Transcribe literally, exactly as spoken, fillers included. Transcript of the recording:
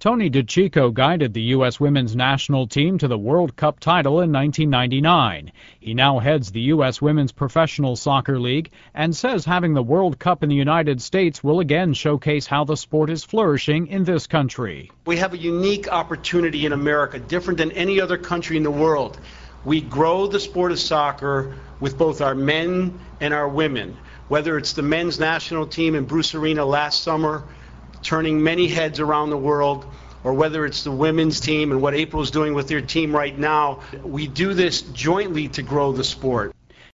Tony DeCicco guided the U S women's national team to the World Cup title in nineteen ninety-nine. He now heads the U S Women's Professional Soccer League and says having the World Cup in the United States will again showcase how the sport is flourishing in this country. We have a unique opportunity in America, different than any other country in the world. We grow the sport of soccer with both our men and our women, whether it's the men's national team in Bruce Arena last summer, turning many heads around the world, or whether it's the women's team and what April's doing with their team right now. We do this jointly to grow the sport.